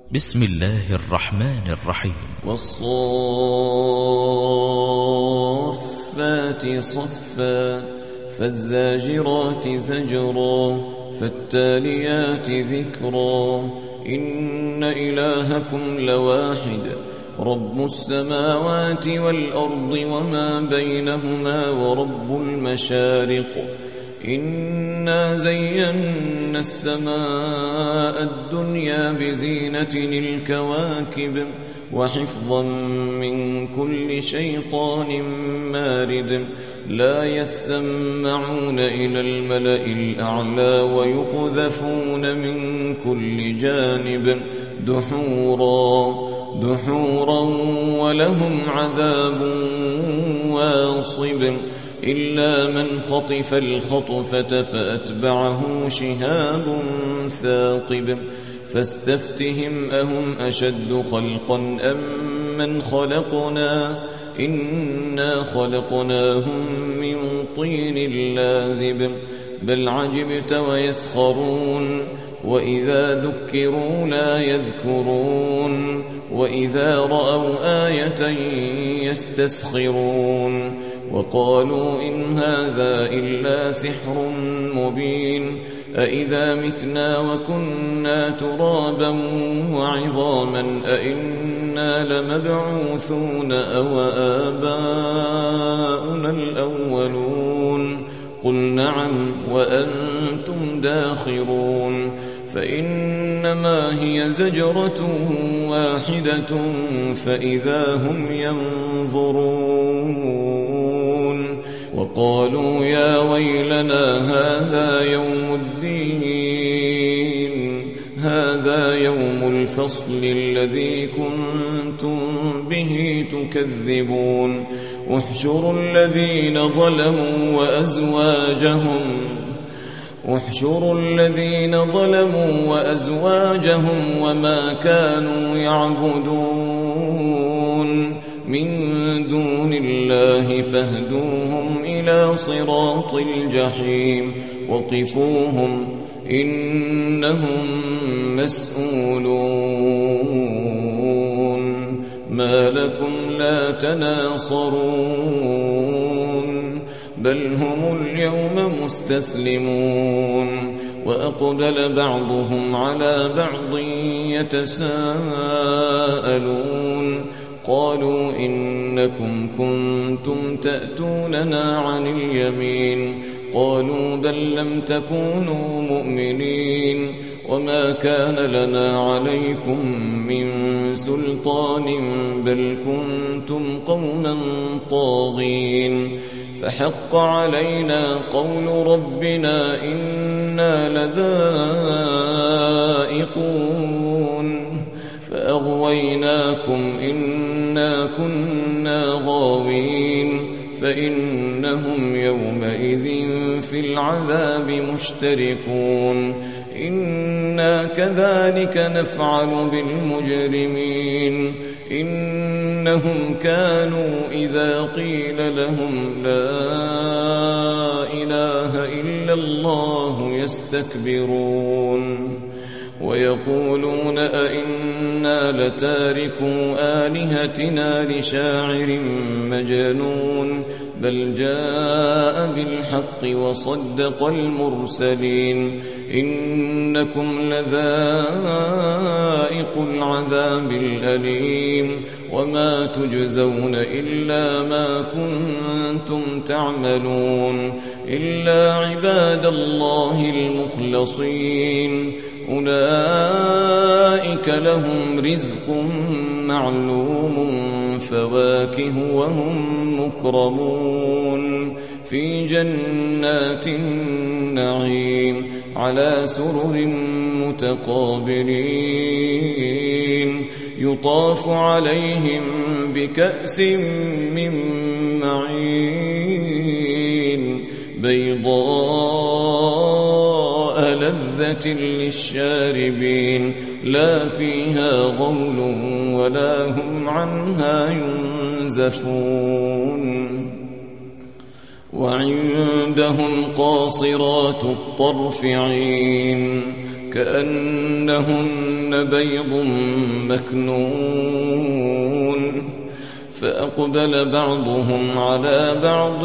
بسم الله الرحمن الرحيم. والصافات صفا فالزاجرات زجرا فالتاليات ذكرا إن إلهكم لواحد رب السماوات والأرض وما بينهما ورب المشارق إنا زينا السماء الدنيا بزينة الكواكب وحفظا من كل شيطان مارد لا يسمعون إلى الملأ الأعلى ويقذفون من كل جانب دحورا ولهم عذاب واصب إلا من خطف الخطفة فأتبعه شهاب ثاقب فاستفتهم أهم أشد خلقا أم من خلقنا إنا خلقناهم من طين لازب بل عجبت ويسخرون وإذا ذكروا لا يذكرون وإذا رأوا آية يستسخرون وقالوا إن هذا إلا سحر مبين أإذا متنا وكنا ترابا وعظاما أإنا لمبعوثون أو آباؤنا الأولون قل نعم وأنتم داخرون فإنما هي زجرة واحدة فإذا هم ينظرون وقالوا يا ويلنا هذا يوم الفصل الذي كنتم به تكذبون احشروا الذين ظلموا وأزواجهم وما كانوا يعبدون من دون الله فاهدوهم إلى صراط الجحيم وقفوهم إنهم مسؤولون ما لكم لا تناصرون بل هم اليوم مستسلمون وأقبل بعضهم على بعض يتساءلون قالوا إنكم كنتم تأتوننا عن اليمين قالوا بل لم تكونوا مؤمنين وما كان لنا عليكم من سلطان بل كنتم قوما طاغين فحق علينا قول ربنا إنا لذائقون فأغويناكم إنا كنا غاوين فإنهم يومئذ في العذاب مشتركون إنا كذلك نفعل بالمجرمين إنهم كانوا إذا قيل لهم لا إله إلا الله يستكبرون ويقولون أئنا لتاركو آلهتنا لشاعر مجنون بل جاء بالحق وصدق المرسلين إنكم لذائق العذاب الأليم وما تجزون إلا ما كنتم تعملون إلا عباد الله المخلصين أولئك لهم رزق معلوم فواكه وهم مكرمون في جنات النعيم على سرر متقابلين يطاف عليهم بكأس من معين بيضاء لذة للشاربين لا فيها غول ولا هم عنها ينزفون وعندهم قاصرات الطرف عين كأنهن بيض مكنون فأقبل بعضهم على بعض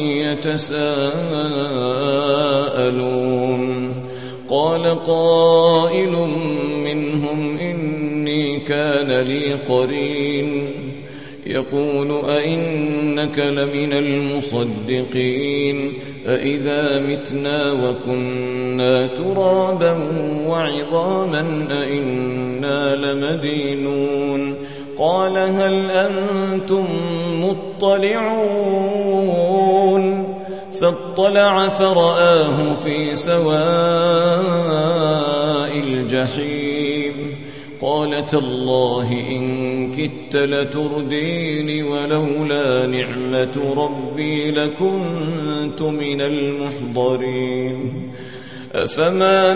يتساءلون قال قائل منهم إني كان لي قرين يقول أئنك لمن المصدقين أئذا متنا وكنا ترابا وعظاما أئنا لمدينون قال هل أنتم مطلعون فاطلع فرآه في سواء الجحيم قال تالله إن كدت لتردين ولولا نعمة ربي لكنت من المحضرين أفما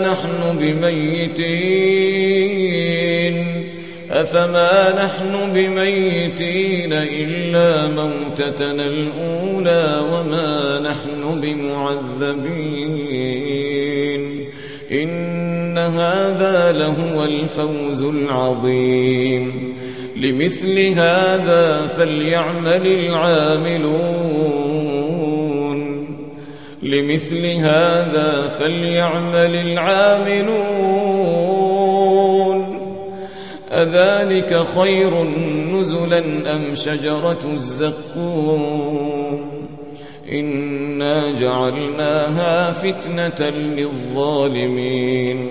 نحن بميتين إلا موتتنا الأولى وما نحن بمعذبين إن هذا لهو الفوز العظيم لمثل هذا فليعمل العاملون أذلك خير نزلا أم شجرة الزقوم إنا جعلناها فتنة للظالمين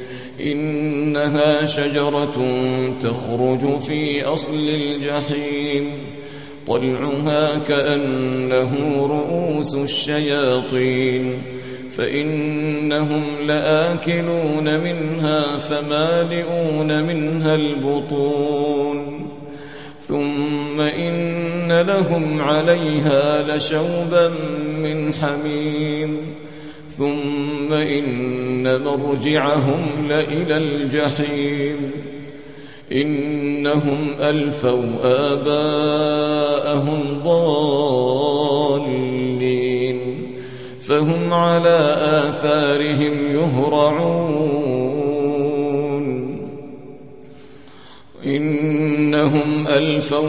إنها شجرة تخرج في أصل الجحيم طلعها كأنه رؤوس الشياطين فإنهم لآكلون منها فمالئون منها البطون ثم إن لهم عليها لشوبا من حميم ثم إن مرجعهم لإلى الجحيم إنهم ألفوا آباءهم ضالين فهم على آثارهم يهرعون إنهم ألفوا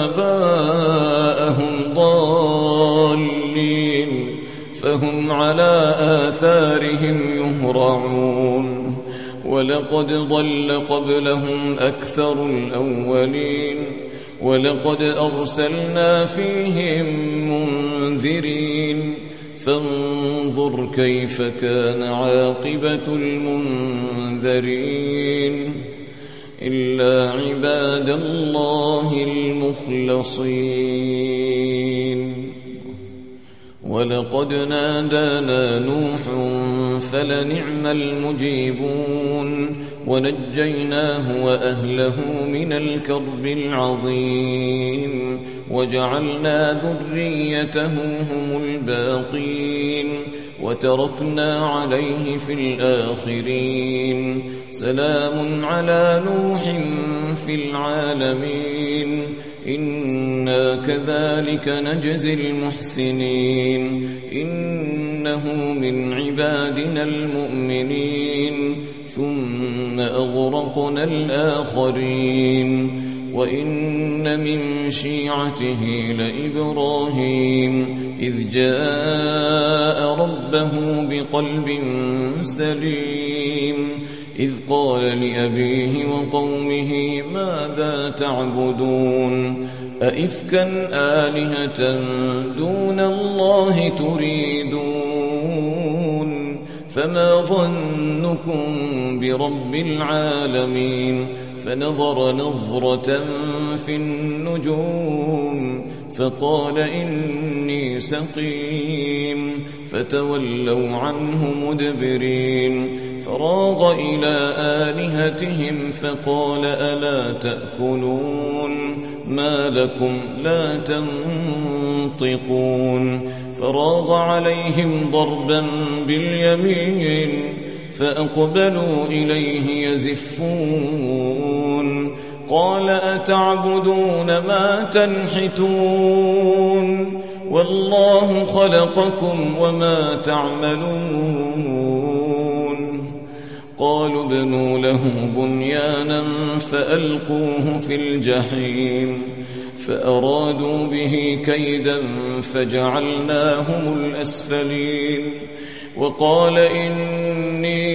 آباءهم ضالين فهم على آثارهم يهرعون ولقد ضل قبلهم أكثر الأولين ولقد أرسلنا فيهم منذرين فانظر كيف كان عاقبة المنذرين إلا عباد الله المخلصين ولقد نادانا نوح فلنعم المجيبون ونجيناه وأهله من الكرب العظيم وجعلنا ذريته هم الباقين وتركنا عليه في الآخرين سلام على نوح في العالمين إنا كذلك نجزي المحسنين إنه من عبادنا المؤمنين ثم أغرقنا الآخرين وإن من شيعته لإبراهيم إذ جاء ربه بقلب سليم إذ قال لأبيه وقومه ماذا تعبدون أئفكا آلهة دون الله تريدون فما ظنكم برب العالمين فنظر نظرة في النجوم فقال إني سقيم فتولوا عنه مدبرين فراغ إلى آلهتهم فقال ألا تأكلون ما لكم لا تنطقون فراغ عليهم ضربا باليمين فأقبلوا إليه يزفون قال أتعبدون ما تنحتون والله خلقكم وما تعملون قالوا ابنوا له بنيانا فألقوه في الجحيم فأرادوا به كيدا فجعلناهم الأسفلين وقال إني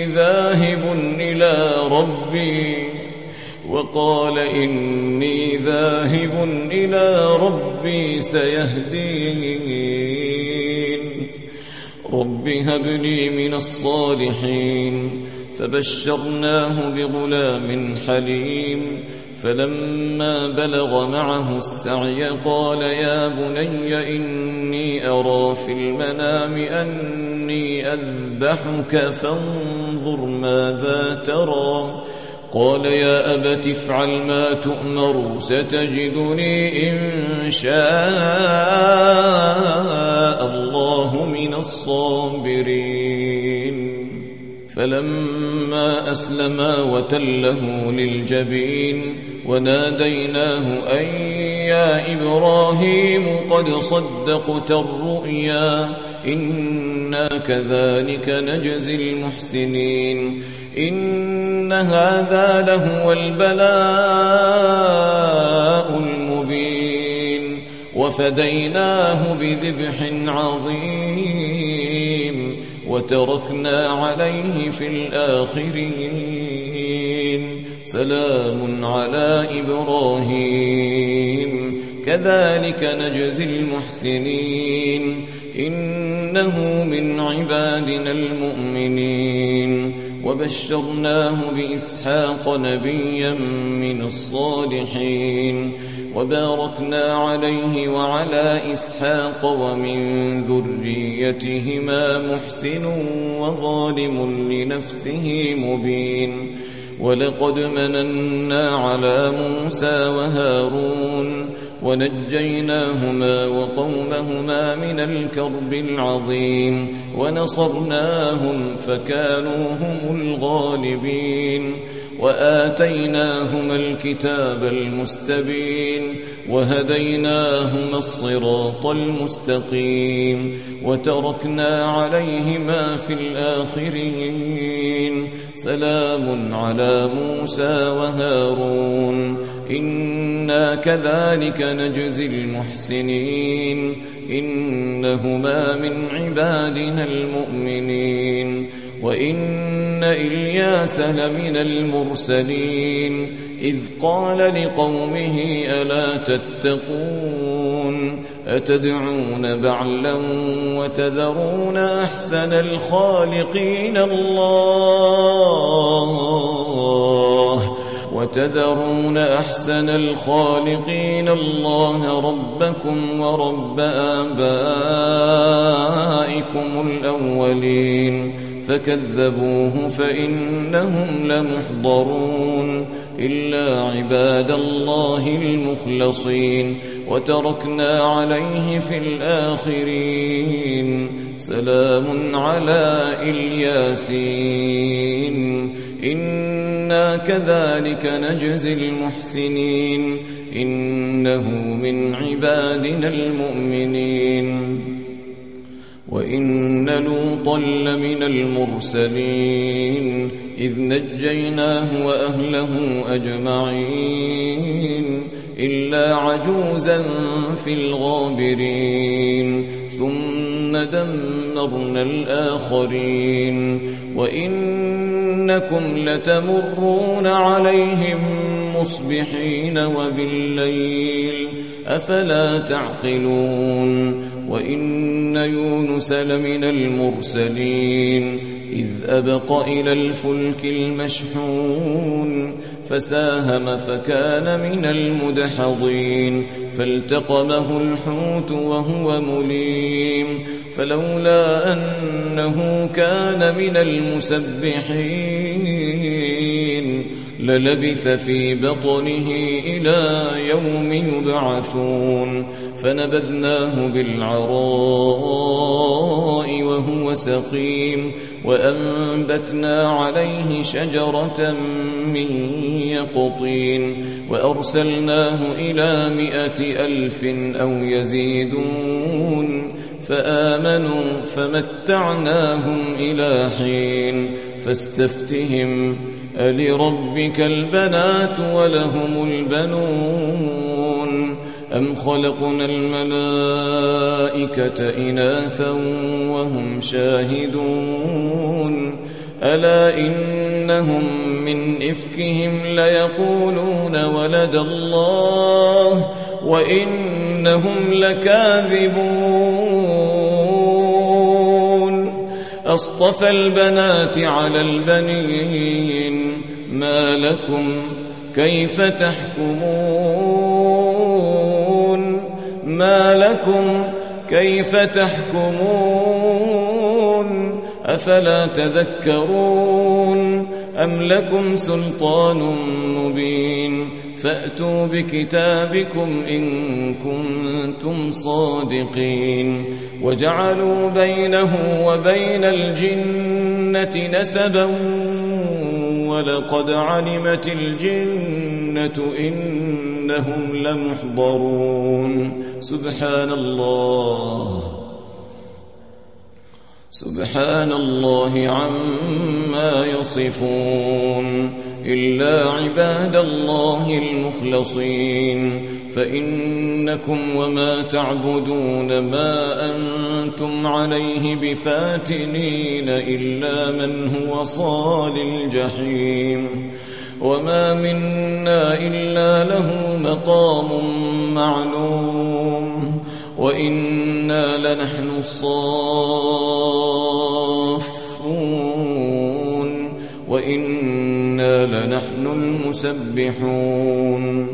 ذاهب إلى ربي سيهدين رب هب لي من الصالحين فبشرناه بغلام حليم فلما بلغ معه السعي قال يا بني إني أرى في المنام أني أذبحك فانظر ماذا ترى قال يا أبت افعل ما تؤمر ستجدني إن شاء الله من الصابرين فلما أسلما وتله للجبين وناديناه أن يا إبراهيم قد صدقت الرؤيا إنا كذلك نجزي المحسنين إن هذا لهو البلاء المبين وفديناه بذبح عظيم وتركنا عليه في الآخرين سلام على إبراهيم كذلك نجزي المحسنين إنه من عبادنا المؤمنين وبشرناه بإسحاق نبيا من الصالحين وباركنا عليه وعلى إسحاق ومن ذريتهما محسن وظالم لنفسه مبين ولقد مننا على موسى وهارون ونجيناهما وقومهما من الكرب العظيم ونصرناهم فكانوا هم الغالبين وآتيناهما الكتاب المستبين وهديناهما الصراط المستقيم وتركنا عليهما في الآخرين سلام على موسى وهارون إنا كذلك نجزي المحسنين إنهما من عبادنا المؤمنين وإن إلياس لمن المرسلين إذ قال لقومه ألا تتقون أتدعون بعلا وتذرون أحسن الخالقين الله ربكم ورب آبائكم الأولين فكذبوه فإنهم لمحضرون إلا عباد الله المخلصين وتركنا عليه في الآخرين سلام على الياسين إنا كذلك نجزي المحسنين إنه من عبادنا المؤمنين وإن لوطا لمن المرسلين إذ نجيناه وأهله أجمعين إلا عجوزا في الغابرين ثم دمرنا الآخرين وإنكم لتمرون عليهم مصبحين وبالليل أفلا تعقلون وإن يونس لمن المرسلين إذ أبق إلى الفلك المشحون فساهم فكان من المدحضين فالتقمه الحوت وهو مليم فلولا أنه كان من المسبحين للبث في بطنه إلى يوم يبعثون فنبذناه بالعراء وهو سقيم وأنبتنا عليه شجرة من يقطين وأرسلناه إلى 100,000 أو يزيدون فآمنوا فمتعناهم إلى حين فاستفتهم ألربك البنات ولهم البنون أم خلقنا الملائكة إناثا وهم شاهدون ألا إنهم من إفكهم ليقولون ولد الله وإنهم لكاذبون أصطفى البنات على البنين ما لكم كيف تحكمون أفلا تذكرون أم لكم سلطان مبين فأتوا بكتابكم إن كنتم صادقين وجعلوا بينه وبين الجنة نسبا ولقد علمت الجنة إنهم لمحضرون سبحان الله عما يصفون إلا عباد الله المخلصين فإنكم وما تعبدون ما أنتم عليه بفاتنين إلا من هو صال الجحيم وما منا إلا له مقام معلوم وإنا لنحن الصافون وإنا لنحن المسبحون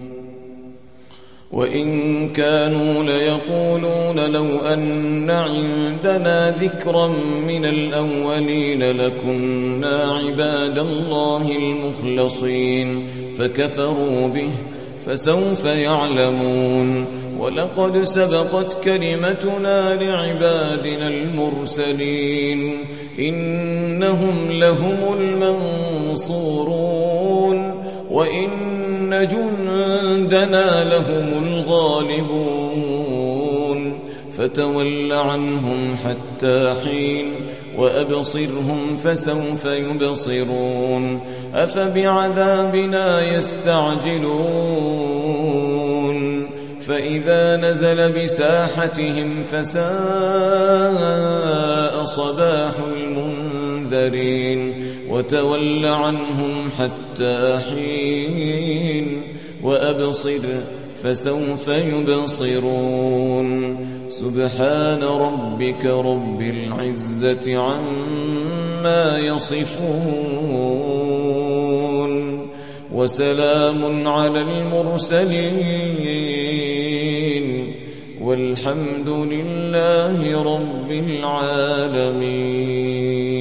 وإن كانوا ليقولون لو أن عندنا ذكرا من الأولين لكنا عباد الله المخلصين فكفروا به فسوف يعلمون ولقد سبقت كلمتنا لعبادنا المرسلين إنهم لهم المنصورون وإن جندنا لهم الغالبون فتول عنهم حتى حين وأبصرهم فسوف يبصرون أفبعذابنا يستعجلون فإذا نزل بساحتهم فساء صباح المنذرين وتول عنهم حتى حين وأبصر فسوف يبصرون سبحان ربك رب العزة عما يصفون وسلام على المرسلين والحمد لله رب العالمين.